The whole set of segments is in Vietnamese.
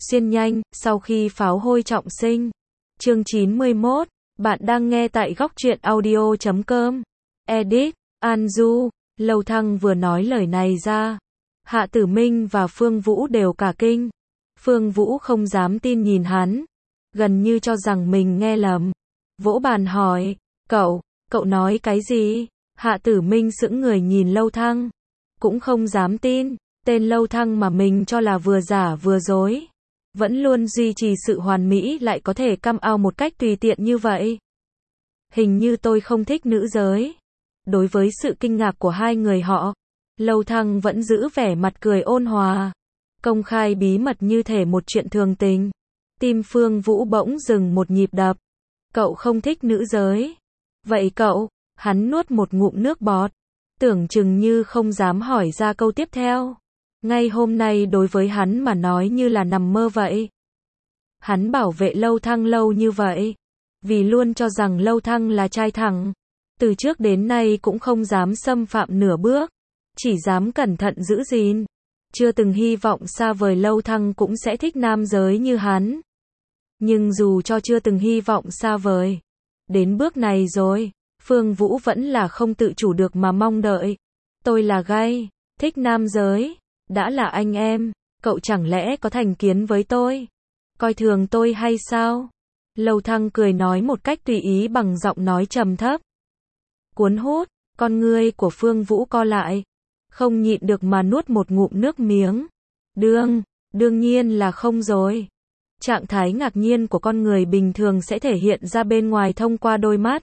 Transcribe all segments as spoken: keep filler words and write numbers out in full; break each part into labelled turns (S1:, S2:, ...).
S1: xuyên nhanh, sau khi pháo hôi trọng sinh. Chương chín mươi mốt, bạn đang nghe tại góc truyện audio chấm com. Edit, An Du. Lâu Thăng vừa nói lời này ra, Hạ Tử Minh và Phương Vũ đều cả kinh. Phương Vũ không dám tin nhìn hắn, gần như cho rằng mình nghe lầm. Vỗ bàn hỏi, cậu, cậu nói cái gì? Hạ Tử Minh sững người nhìn Lâu Thăng, cũng không dám tin, tên Lâu Thăng mà mình cho là vừa giả vừa dối, vẫn luôn duy trì sự hoàn mỹ lại có thể căm ao một cách tùy tiện như vậy. Hình như tôi không thích nữ giới. Đối với sự kinh ngạc của hai người họ, Lâu Thăng vẫn giữ vẻ mặt cười ôn hòa, công khai bí mật như thể một chuyện thường tình. Tim Phương Vũ bỗng dừng một nhịp đập. Cậu không thích nữ giới? Vậy cậu? Hắn nuốt một ngụm nước bọt, tưởng chừng như không dám hỏi ra câu tiếp theo. Ngay hôm nay đối với hắn mà nói như là nằm mơ vậy. Hắn bảo vệ Lâu Thăng lâu như vậy, vì luôn cho rằng Lâu Thăng là trai thẳng. Từ trước đến nay cũng không dám xâm phạm nửa bước, chỉ dám cẩn thận giữ gìn. Chưa từng hy vọng xa vời Lâu Thăng cũng sẽ thích nam giới như hắn. Nhưng dù cho chưa từng hy vọng xa vời, đến bước này rồi, Phương Vũ vẫn là không tự chủ được mà mong đợi. Tôi là gay, thích nam giới, đã là anh em, cậu chẳng lẽ có thành kiến với tôi? Coi thường tôi hay sao? Lâu Thăng cười nói một cách tùy ý bằng giọng nói trầm thấp. Cuốn hút, con ngươi của Phương Vũ co lại, không nhịn được mà nuốt một ngụm nước miếng. Đương, đương nhiên là không rồi. Trạng thái ngạc nhiên của con người bình thường sẽ thể hiện ra bên ngoài thông qua đôi mắt.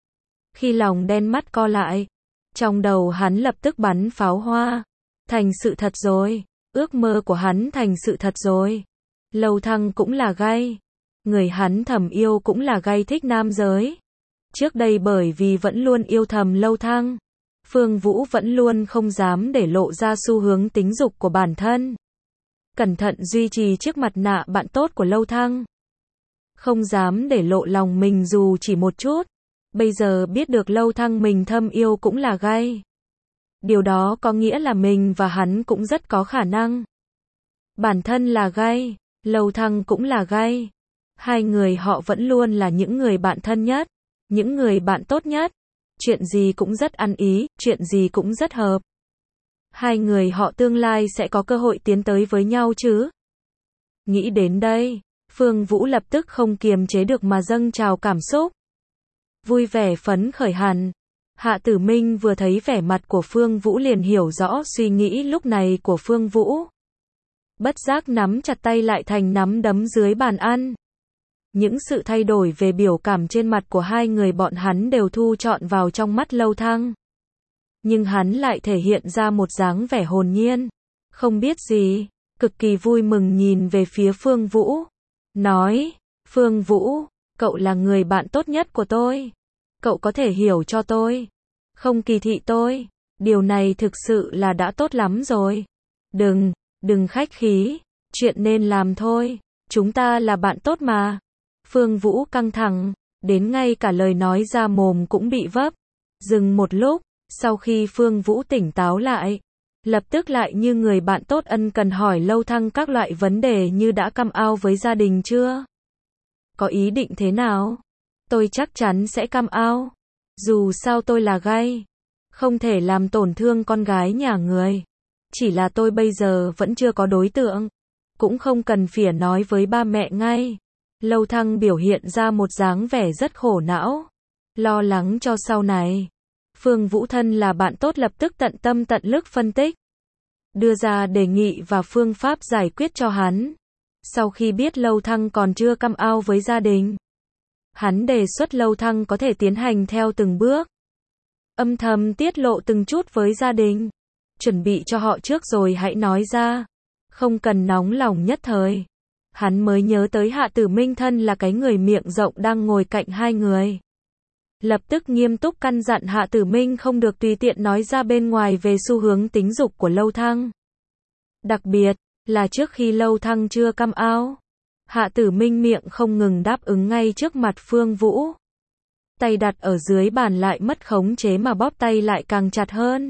S1: Khi lòng đen mắt co lại, trong đầu hắn lập tức bắn pháo hoa. Thành sự thật rồi, ước mơ của hắn thành sự thật rồi. Lâu Thăng cũng là gay, người hắn thầm yêu cũng là gay thích nam giới. Trước đây bởi vì vẫn luôn yêu thầm Lâu Thăng, Phương Vũ vẫn luôn không dám để lộ ra xu hướng tính dục của bản thân. Cẩn thận duy trì chiếc mặt nạ bạn tốt của Lâu Thăng. Không dám để lộ lòng mình dù chỉ một chút. Bây giờ biết được Lâu Thăng mình thâm yêu cũng là gay. Điều đó có nghĩa là mình và hắn cũng rất có khả năng. Bản thân là gay, Lâu Thăng cũng là gay. Hai người họ vẫn luôn là những người bạn thân nhất, những người bạn tốt nhất. Chuyện gì cũng rất ăn ý, chuyện gì cũng rất hợp. Hai người họ tương lai sẽ có cơ hội tiến tới với nhau chứ. Nghĩ đến đây, Phương Vũ lập tức không kiềm chế được mà dâng trào cảm xúc. Vui vẻ phấn khởi hẳn. Hạ Tử Minh vừa thấy vẻ mặt của Phương Vũ liền hiểu rõ suy nghĩ lúc này của Phương Vũ. Bất giác nắm chặt tay lại thành nắm đấm dưới bàn ăn. Những sự thay đổi về biểu cảm trên mặt của hai người bọn hắn đều thu trọn vào trong mắt Lâu Thăng. Nhưng hắn lại thể hiện ra một dáng vẻ hồn nhiên, không biết gì, cực kỳ vui mừng nhìn về phía Phương Vũ. Nói, Phương Vũ, cậu là người bạn tốt nhất của tôi. Cậu có thể hiểu cho tôi, không kỳ thị tôi. Điều này thực sự là đã tốt lắm rồi. Đừng, đừng khách khí, chuyện nên làm thôi. Chúng ta là bạn tốt mà. Phương Vũ căng thẳng, đến ngay cả lời nói ra mồm cũng bị vấp. Dừng một lúc, sau khi Phương Vũ tỉnh táo lại, lập tức lại như người bạn tốt ân cần hỏi Lâu Thăng các loại vấn đề như đã căm ao với gia đình chưa? Có ý định thế nào? Tôi chắc chắn sẽ căm ao. Dù sao tôi là gay, không thể làm tổn thương con gái nhà người. Chỉ là tôi bây giờ vẫn chưa có đối tượng, cũng không cần phỉa nói với ba mẹ ngay. Lâu Thăng biểu hiện ra một dáng vẻ rất khổ não, lo lắng cho sau này. Phương Vũ thân là bạn tốt lập tức tận tâm tận lực phân tích, đưa ra đề nghị và phương pháp giải quyết cho hắn. Sau khi biết Lâu Thăng còn chưa căm ao với gia đình, hắn đề xuất Lâu Thăng có thể tiến hành theo từng bước, âm thầm tiết lộ từng chút với gia đình, chuẩn bị cho họ trước rồi hãy nói ra, không cần nóng lòng nhất thời. Hắn mới nhớ tới Hạ Tử Minh thân là cái người miệng rộng đang ngồi cạnh hai người. Lập tức nghiêm túc căn dặn Hạ Tử Minh không được tùy tiện nói ra bên ngoài về xu hướng tính dục của Lâu Thăng. Đặc biệt là trước khi Lâu Thăng chưa căm ao, Hạ Tử Minh miệng không ngừng đáp ứng ngay trước mặt Phương Vũ. Tay đặt ở dưới bàn lại mất khống chế mà bóp tay lại càng chặt hơn.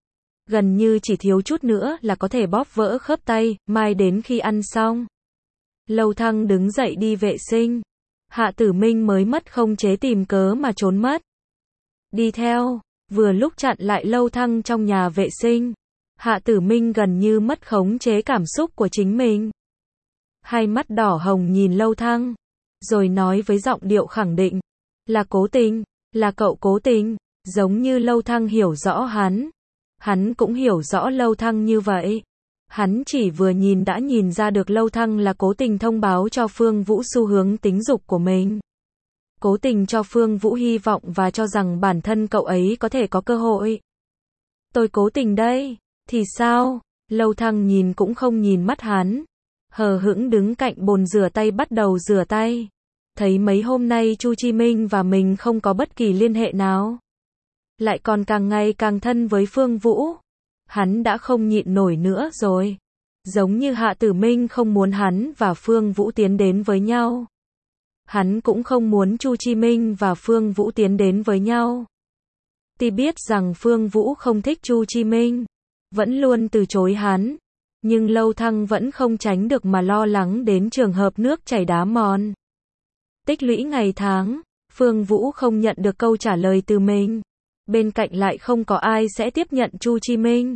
S1: Gần như chỉ thiếu chút nữa là có thể bóp vỡ khớp tay, mai đến khi ăn xong. Lâu Thăng đứng dậy đi vệ sinh. Hạ Tử Minh mới mất không chế tìm cớ mà trốn mất. Đi theo, vừa lúc chặn lại Lâu Thăng trong nhà vệ sinh. Hạ Tử Minh gần như mất khống chế cảm xúc của chính mình. Hai mắt đỏ hồng nhìn Lâu Thăng, rồi nói với giọng điệu khẳng định. Là cố tình, là cậu cố tình, giống như Lâu Thăng hiểu rõ hắn. Hắn cũng hiểu rõ Lâu Thăng như vậy. Hắn chỉ vừa nhìn đã nhìn ra được Lâu Thăng là cố tình thông báo cho Phương Vũ xu hướng tính dục của mình. Cố tình cho Phương Vũ hy vọng và cho rằng bản thân cậu ấy có thể có cơ hội. Tôi cố tình đây, thì sao? Lâu Thăng nhìn cũng không nhìn mắt hắn. Hờ hững đứng cạnh bồn rửa tay bắt đầu rửa tay. Thấy mấy hôm nay Chu Chi Minh và mình không có bất kỳ liên hệ nào. Lại còn càng ngày càng thân với Phương Vũ. Hắn đã không nhịn nổi nữa rồi. Giống như Hạ Tử Minh không muốn hắn và Phương Vũ tiến đến với nhau. Hắn cũng không muốn Chu Chi Minh và Phương Vũ tiến đến với nhau. Tuy biết rằng Phương Vũ không thích Chu Chi Minh, vẫn luôn từ chối hắn, nhưng Lâu Thăng vẫn không tránh được mà lo lắng đến trường hợp nước chảy đá mòn. Tích lũy ngày tháng, Phương Vũ không nhận được câu trả lời từ mình. Bên cạnh lại không có ai sẽ tiếp nhận Chu Chi Minh.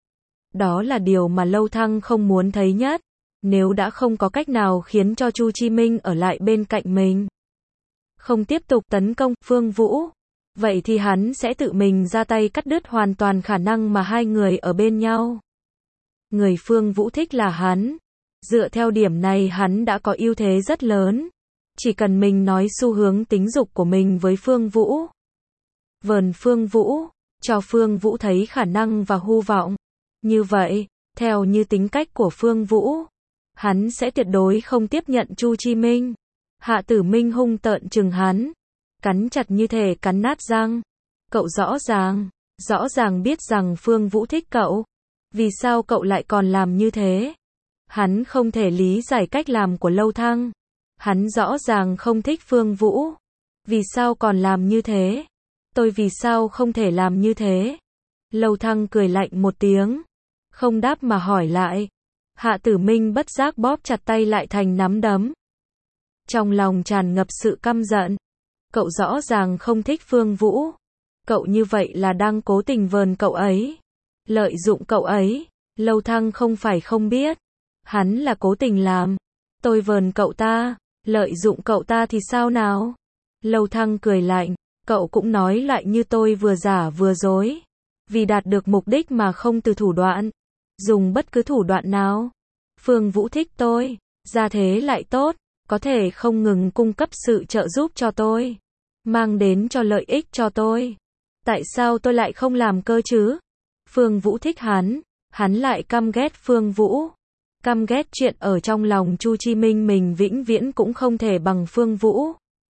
S1: Đó là điều mà Lâu Thăng không muốn thấy nhất. Nếu đã không có cách nào khiến cho Chu Chi Minh ở lại bên cạnh mình, không tiếp tục tấn công Phương Vũ, vậy thì hắn sẽ tự mình ra tay cắt đứt hoàn toàn khả năng mà hai người ở bên nhau. Người Phương Vũ thích là hắn. Dựa theo điểm này hắn đã có ưu thế rất lớn. Chỉ cần mình nói xu hướng tính dục của mình với Phương Vũ. Vờn Phương Vũ, cho Phương Vũ thấy khả năng và hy vọng. Như vậy, theo như tính cách của Phương Vũ, hắn sẽ tuyệt đối không tiếp nhận Chu Chi Minh. Hạ Tử Minh hung tợn chừng hắn, cắn chặt như thể cắn nát răng. Cậu rõ ràng, rõ ràng biết rằng Phương Vũ thích cậu. Vì sao cậu lại còn làm như thế? Hắn không thể lý giải cách làm của Lâu Thăng. Hắn rõ ràng không thích Phương Vũ. Vì sao còn làm như thế? Tôi vì sao không thể làm như thế? Lâu Thăng cười lạnh một tiếng, không đáp mà hỏi lại. Hạ Tử Minh bất giác bóp chặt tay lại thành nắm đấm. Trong lòng tràn ngập sự căm giận. Cậu rõ ràng không thích Phương Vũ. Cậu như vậy là đang cố tình vờn cậu ấy. Lợi dụng cậu ấy. Lâu Thăng không phải không biết. Hắn là cố tình làm. Tôi vờn cậu ta, lợi dụng cậu ta thì sao nào? Lâu Thăng cười lạnh. Cậu cũng nói lại như tôi vừa giả vừa dối. Vì đạt được mục đích mà không từ thủ đoạn. Dùng bất cứ thủ đoạn nào. Phương Vũ thích tôi, gia thế lại tốt, có thể không ngừng cung cấp sự trợ giúp cho tôi, mang đến cho lợi ích cho tôi. Tại sao tôi lại không làm cơ chứ? Phương Vũ thích hắn, hắn lại căm ghét Phương Vũ. Căm ghét chuyện ở trong lòng Chu Chi Minh mình vĩnh viễn cũng không thể bằng Phương Vũ.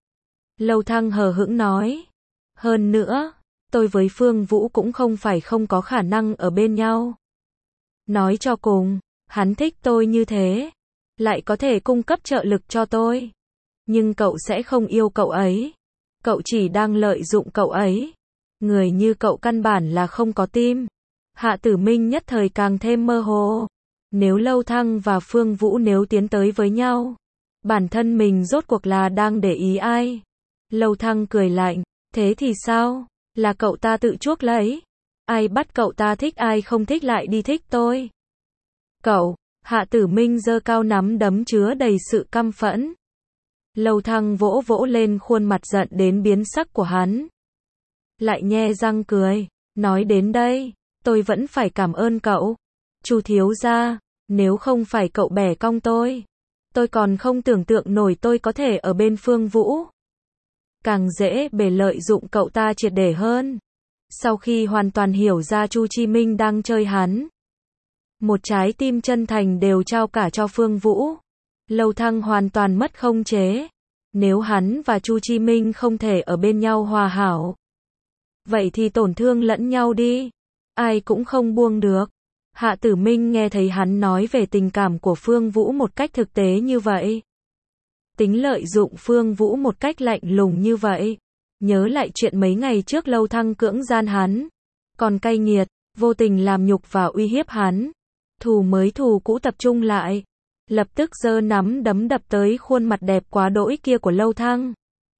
S1: Lâu Thăng hờ hững nói. Hơn nữa, tôi với Phương Vũ cũng không phải không có khả năng ở bên nhau. Nói cho cùng, hắn thích tôi như thế, lại có thể cung cấp trợ lực cho tôi. Nhưng cậu sẽ không yêu cậu ấy. Cậu chỉ đang lợi dụng cậu ấy. Người như cậu căn bản là không có tim. Hạ Tử Minh nhất thời càng thêm mơ hồ. Nếu Lâu Thăng và Phương Vũ nếu tiến tới với nhau, bản thân mình rốt cuộc là đang để ý ai? Lâu Thăng cười lạnh. Thế thì sao? Là cậu ta tự chuốc lấy. Ai bắt cậu ta thích ai không thích lại đi thích tôi? Cậu. Hạ Tử Minh giơ cao nắm đấm chứa đầy sự căm phẫn. Lâu Thăng vỗ vỗ lên khuôn mặt giận đến biến sắc của hắn. Lại nhe răng cười. Nói đến đây, tôi vẫn phải cảm ơn cậu. Chu thiếu gia, nếu không phải cậu bẻ cong tôi, tôi còn không tưởng tượng nổi tôi có thể ở bên Phương Vũ. Càng dễ bề lợi dụng cậu ta triệt để hơn. Sau khi hoàn toàn hiểu ra Chu Chi Minh đang chơi hắn, một trái tim chân thành đều trao cả cho Phương Vũ. Lâu Thăng hoàn toàn mất khống chế. Nếu hắn và Chu Chi Minh không thể ở bên nhau hòa hảo, vậy thì tổn thương lẫn nhau đi. Ai cũng không buông được. Hạ Tử Minh nghe thấy hắn nói về tình cảm của Phương Vũ một cách thực tế như vậy. Tính lợi dụng Phương Vũ một cách lạnh lùng như vậy. Nhớ lại chuyện mấy ngày trước Lâu Thăng cưỡng gian hắn. Còn cay nghiệt, vô tình làm nhục và uy hiếp hắn. Thù mới thù cũ tập trung lại. lập tức giơ nắm đấm đập tới khuôn mặt đẹp quá đỗi kia của Lâu Thăng.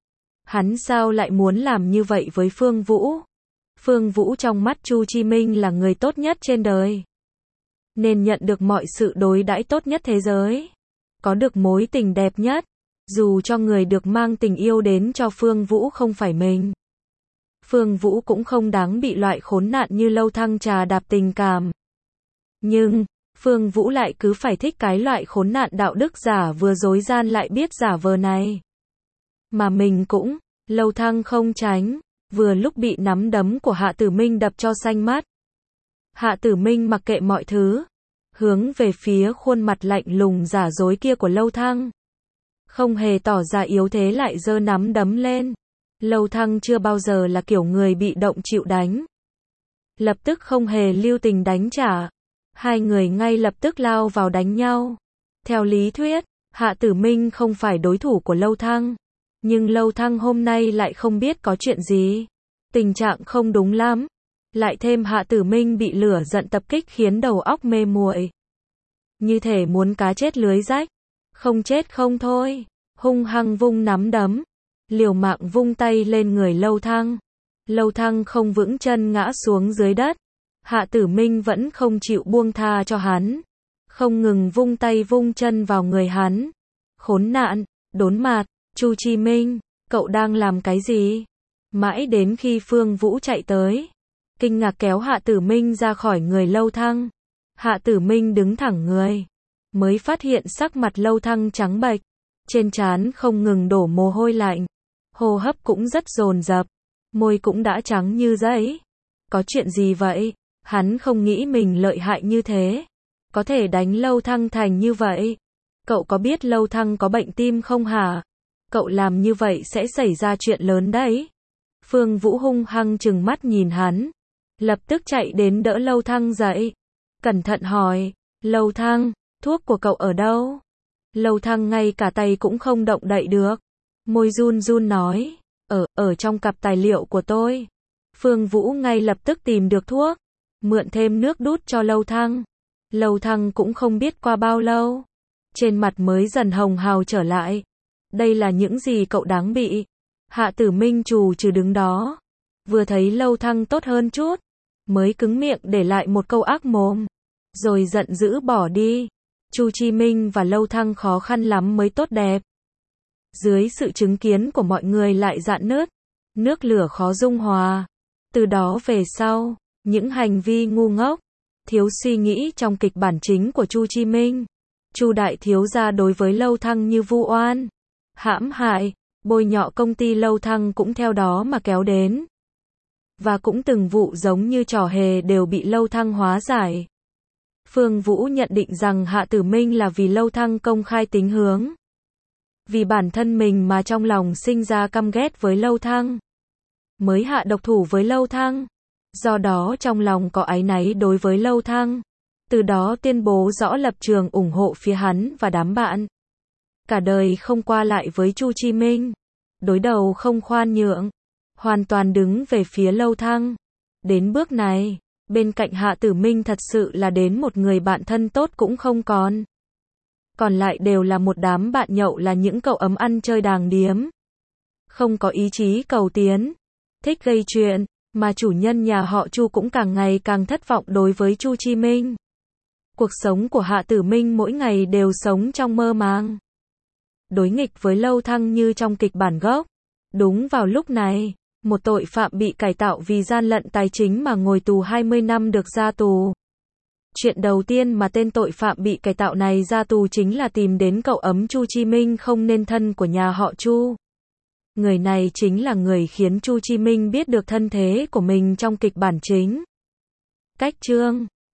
S1: Hắn sao lại muốn làm như vậy với Phương Vũ? Phương Vũ trong mắt Chu Chi Minh là người tốt nhất trên đời, nên nhận được mọi sự đối đãi tốt nhất thế giới, có được mối tình đẹp nhất, dù cho người được mang tình yêu đến cho Phương Vũ không phải mình. Phương Vũ cũng không đáng bị loại khốn nạn như Lâu Thăng trà đạp tình cảm. Nhưng, Phương Vũ lại cứ phải thích cái loại khốn nạn đạo đức giả vừa dối gian lại biết giả vờ này. Mà mình cũng, Lâu Thăng không tránh, vừa lúc bị nắm đấm của Hạ Tử Minh đập cho xanh mắt. Hạ Tử Minh mặc kệ mọi thứ, hướng về phía khuôn mặt lạnh lùng giả dối kia của Lâu Thăng. Không hề tỏ ra yếu thế lại giơ nắm đấm lên. Lâu Thăng chưa bao giờ là kiểu người bị động chịu đánh. Lập tức không hề lưu tình đánh trả. Hai người ngay lập tức lao vào đánh nhau. Theo lý thuyết, Hạ Tử Minh không phải đối thủ của Lâu Thăng. Nhưng Lâu Thăng hôm nay lại không biết có chuyện gì. Tình trạng không đúng lắm. Lại thêm Hạ Tử Minh bị lửa giận tập kích khiến đầu óc mê muội. Như thể muốn cá chết lưới rách. Không chết không thôi. Hung hăng vung nắm đấm. Liều mạng vung tay lên người Lâu Thăng. Lâu Thăng không vững chân ngã xuống dưới đất. Hạ Tử Minh vẫn không chịu buông tha cho hắn. Không ngừng vung tay vung chân vào người hắn. Khốn nạn, đốn mặt, Chu Chi Minh, cậu đang làm cái gì? Mãi đến khi Phương Vũ chạy tới, kinh ngạc kéo Hạ Tử Minh ra khỏi người Lâu Thăng. Hạ Tử Minh đứng thẳng người, mới phát hiện sắc mặt Lâu Thăng trắng bệch, trên trán không ngừng đổ mồ hôi lạnh, hô hấp cũng rất dồn dập, môi cũng đã trắng như giấy. Có chuyện gì vậy? Hắn không nghĩ mình lợi hại như thế, có thể đánh Lâu Thăng thành như vậy. Cậu có biết Lâu Thăng có bệnh tim không hả? Cậu làm như vậy sẽ xảy ra chuyện lớn đấy. Phương Vũ hung hăng trừng mắt nhìn hắn, lập tức chạy đến đỡ Lâu Thăng dậy. Cẩn thận hỏi, Lâu Thăng, thuốc của cậu ở đâu? Lâu Thăng ngay cả tay cũng không động đậy được. Môi run run nói, ở, ở trong cặp tài liệu của tôi. Phương Vũ ngay lập tức tìm được thuốc, mượn thêm nước đút cho Lâu Thăng. Lâu Thăng cũng không biết qua bao lâu, trên mặt mới dần hồng hào trở lại. Đây là những gì cậu đáng bị? Hạ Tử Minh trù trừ đứng đó, vừa thấy Lâu Thăng tốt hơn chút, mới cứng miệng để lại một câu ác mồm, rồi giận dữ bỏ đi. Chu Chi Minh và Lâu Thăng khó khăn lắm mới tốt đẹp. Dưới sự chứng kiến của mọi người lại rạn nứt, nước lửa khó dung hòa. Từ đó về sau, những hành vi ngu ngốc, thiếu suy nghĩ trong kịch bản chính của Chu Chi Minh, Chu đại thiếu gia đối với Lâu Thăng như vu oan, hãm hại, bôi nhọ công ty Lâu Thăng cũng theo đó mà kéo đến. Và cũng từng vụ giống như trò hề đều bị Lâu Thăng hóa giải. Phương Vũ nhận định rằng Hạ Tử Minh là vì Lâu Thăng công khai tính hướng. Vì bản thân mình mà trong lòng sinh ra căm ghét với Lâu Thăng, mới hạ độc thủ với Lâu Thăng. Do đó trong lòng có áy náy đối với Lâu Thăng. Từ đó tuyên bố rõ lập trường ủng hộ phía hắn và đám bạn. Cả đời không qua lại với Chu Chi Minh. Đối đầu không khoan nhượng. Hoàn toàn đứng về phía Lâu Thăng. Đến bước này, bên cạnh Hạ Tử Minh thật sự là đến một người bạn thân tốt cũng không còn. Còn lại đều là một đám bạn nhậu, là những cậu ấm ăn chơi đàng điếm. Không có ý chí cầu tiến, thích gây chuyện, mà chủ nhân nhà họ Chu cũng càng ngày càng thất vọng đối với Chu Chi Minh. Cuộc sống của Hạ Tử Minh mỗi ngày đều sống trong mơ màng. Đối nghịch với Lâu Thăng như trong kịch bản gốc. Đúng vào lúc này, một tội phạm bị cải tạo vì gian lận tài chính mà ngồi tù hai mươi năm được ra tù. Chuyện đầu tiên mà tên tội phạm bị cải tạo này ra tù chính là tìm đến cậu ấm Chu Chi Minh không nên thân của nhà họ Chu. Người này chính là người khiến Chu Chi Minh biết được thân thế của mình trong kịch bản chính. Cách chương